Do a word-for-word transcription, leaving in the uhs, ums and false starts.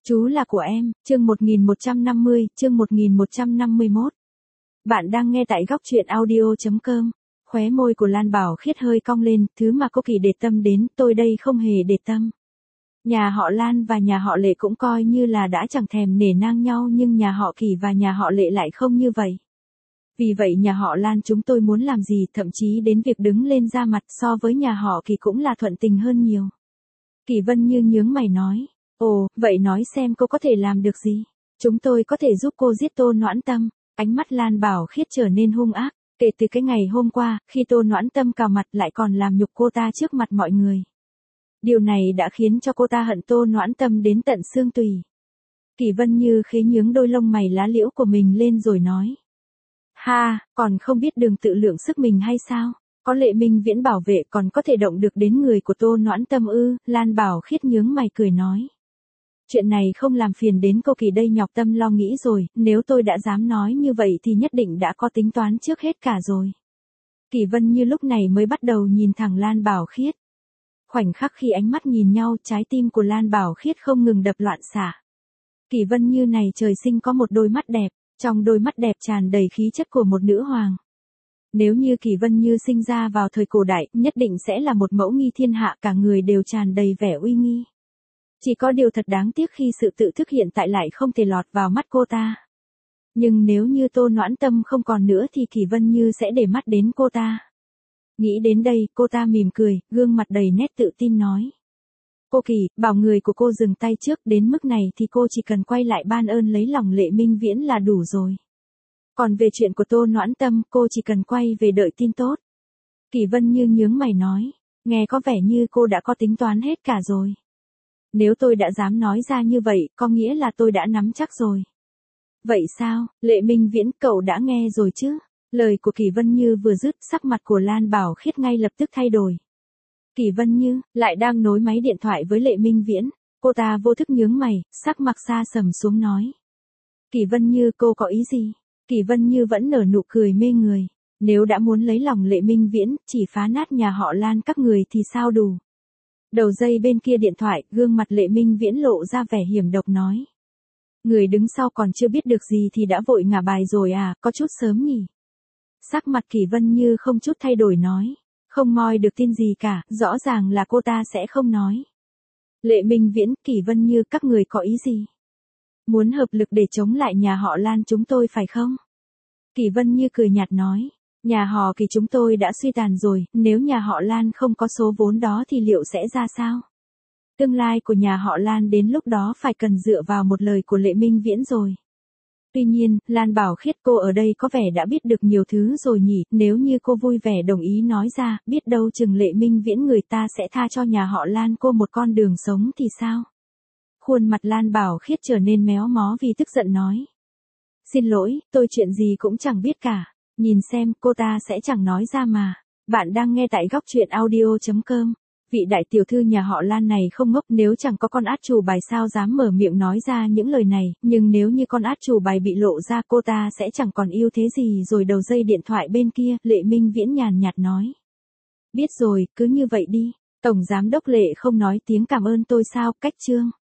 Chú là của em, chương một nghìn một trăm năm mươi, chương một nghìn một trăm năm mươi mốt. Bạn đang nghe tại góc truyện audio.com. Khóe môi của Lan Bảo Khiết hơi cong lên, thứ mà cô Kỳ để tâm đến, tôi đây không hề để tâm. Nhà họ Lan và nhà họ Lệ cũng coi như là đã chẳng thèm nể nang nhau, nhưng nhà họ Kỳ và nhà họ Lệ lại không như vậy. Vì vậy nhà họ Lan chúng tôi muốn làm gì, thậm chí đến việc đứng lên ra mặt so với nhà họ Kỳ cũng là thuận tình hơn nhiều. Kỳ Vân Như nhướng mày nói. Ồ, vậy nói xem cô có thể làm được gì? Chúng tôi có thể giúp cô giết Tô Noãn Tâm. Ánh mắt Lan Bảo Khiết trở nên hung ác, kể từ cái ngày hôm qua, khi Tô Noãn Tâm cào mặt lại còn làm nhục cô ta trước mặt mọi người. Điều này đã khiến cho cô ta hận Tô Noãn Tâm đến tận xương tủy. Kỳ Vân Như khế nhướng đôi lông mày lá liễu của mình lên rồi nói. Ha, còn không biết đường tự lượng sức mình hay sao? Có Lệ Minh Viễn bảo vệ còn có thể động được đến người của Tô Noãn Tâm ư? Lan Bảo Khiết nhướng mày cười nói. Chuyện này không làm phiền đến cô Kỳ đây, nhọc tâm lo nghĩ rồi, nếu tôi đã dám nói như vậy thì nhất định đã có tính toán trước hết cả rồi. Kỳ Vân Như lúc này mới bắt đầu nhìn thẳng Lan Bảo Khiết. Khoảnh khắc khi ánh mắt nhìn nhau, trái tim của Lan Bảo Khiết không ngừng đập loạn xạ. Kỳ Vân Như này trời sinh có một đôi mắt đẹp, trong đôi mắt đẹp tràn đầy khí chất của một nữ hoàng. Nếu như Kỳ Vân Như sinh ra vào thời cổ đại, nhất định sẽ là một mẫu nghi thiên hạ, cả người đều tràn đầy vẻ uy nghi. Chỉ có điều thật đáng tiếc khi sự tự thức hiện tại lại không thể lọt vào mắt cô ta. Nhưng nếu như Tô Noãn Tâm không còn nữa thì Kỳ Vân Như sẽ để mắt đến cô ta. Nghĩ đến đây, cô ta mỉm cười, gương mặt đầy nét tự tin nói. Cô Kỳ, bảo người của cô dừng tay trước, đến mức này thì cô chỉ cần quay lại ban ơn lấy lòng Lệ Minh Viễn là đủ rồi. Còn về chuyện của Tô Noãn Tâm, cô chỉ cần quay về đợi tin tốt. Kỳ Vân Như nhướng mày nói, nghe có vẻ như cô đã có tính toán hết cả rồi. Nếu tôi đã dám nói ra như vậy, có nghĩa là tôi đã nắm chắc rồi. Vậy sao, Lệ Minh Viễn, cậu đã nghe rồi chứ? Lời của Kỳ Vân Như vừa dứt, sắc mặt của Lan Bảo Khiết ngay lập tức thay đổi. Kỳ Vân Như, lại đang nối máy điện thoại với Lệ Minh Viễn. Cô ta vô thức nhướng mày, sắc mặt xa sầm xuống nói. Kỳ Vân Như, cô có ý gì? Kỳ Vân Như vẫn nở nụ cười mê người. Nếu đã muốn lấy lòng Lệ Minh Viễn, chỉ phá nát nhà họ Lan các người thì sao đủ? Đầu dây bên kia điện thoại, gương mặt Lệ Minh Viễn lộ ra vẻ hiểm độc nói. Người đứng sau còn chưa biết được gì thì đã vội ngả bài rồi à, có chút sớm nhỉ? Sắc mặt Kỳ Vân Như không chút thay đổi nói. Không moi được tin gì cả, rõ ràng là cô ta sẽ không nói. Lệ Minh Viễn, Kỳ Vân Như, các người có ý gì? Muốn hợp lực để chống lại nhà họ Lan chúng tôi phải không? Kỳ Vân Như cười nhạt nói. Nhà họ Kỳ chúng tôi đã suy tàn rồi, nếu nhà họ Lan không có số vốn đó thì liệu sẽ ra sao? Tương lai của nhà họ Lan đến lúc đó phải cần dựa vào một lời của Lệ Minh Viễn rồi. Tuy nhiên, Lan Bảo Khiết, cô ở đây có vẻ đã biết được nhiều thứ rồi nhỉ, nếu như cô vui vẻ đồng ý nói ra, biết đâu chừng Lệ Minh Viễn người ta sẽ tha cho nhà họ Lan cô một con đường sống thì sao? Khuôn mặt Lan Bảo Khiết trở nên méo mó vì tức giận nói. Xin lỗi, tôi chuyện gì cũng chẳng biết cả. Nhìn xem, cô ta sẽ chẳng nói ra mà. Bạn đang nghe tại góc truyện audio.com. Vị đại tiểu thư nhà họ Lan này không ngốc, nếu chẳng có con át chủ bài sao dám mở miệng nói ra những lời này, nhưng nếu như con át chủ bài bị lộ ra cô ta sẽ chẳng còn yêu thế gì rồi. Đầu dây điện thoại bên kia, Lệ Minh Viễn nhàn nhạt nói. Biết rồi, cứ như vậy đi. Tổng giám đốc Lệ không nói tiếng cảm ơn tôi sao, cách chương.